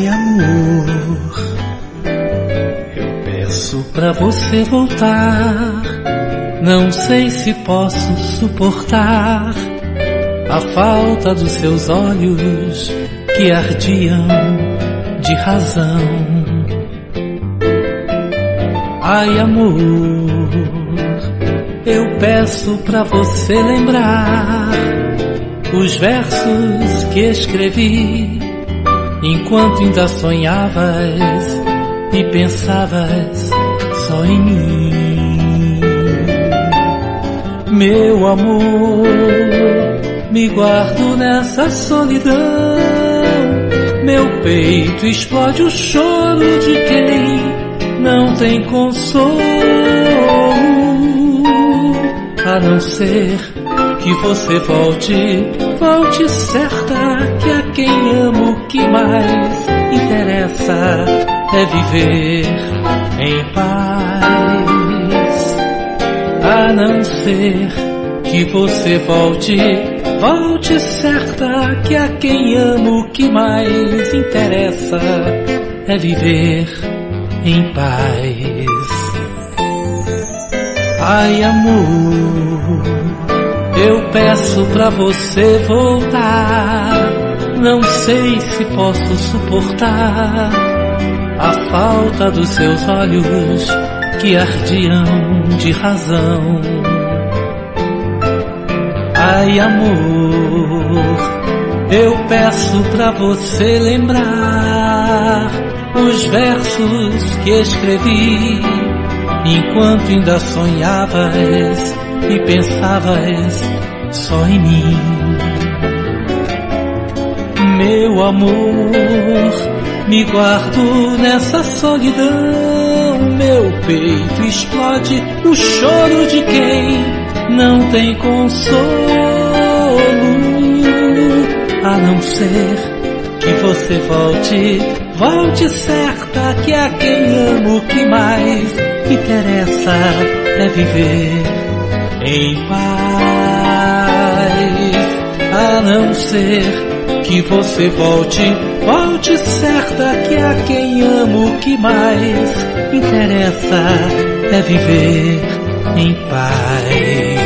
amor, eu peço pra você voltar. Não sei se posso suportar a falta dos seus olhos que ardiam de razão. Ai, amor, eu peço pra você lembrar os versos que escrevi enquanto ainda sonhavas e pensavas só em mim. Meu amor, me guardo nessa solidão. Meu peito explode o choro de quem não tem consolo, a não ser que você volte certa que a quem amo o que mais interessa é viver em paz. A não ser que você volte certa que a quem amo o que mais interessa é viver em paz. Ai, amor, eu peço pra você voltar. Não sei se posso suportar a falta dos seus olhos que ardiam de razão. Ai, amor, eu peço pra você lembrar os versos que escrevi enquanto ainda sonhavas e pensavas só em mim. Meu amor, me guardo nessa solidão. Meu peito explode o choro de quem não tem consolo, a não ser que você volte certa que a quem amo o que mais interessa é viver em paz. A não ser que você volte certa que a quem amo o que mais interessa é viver em paz.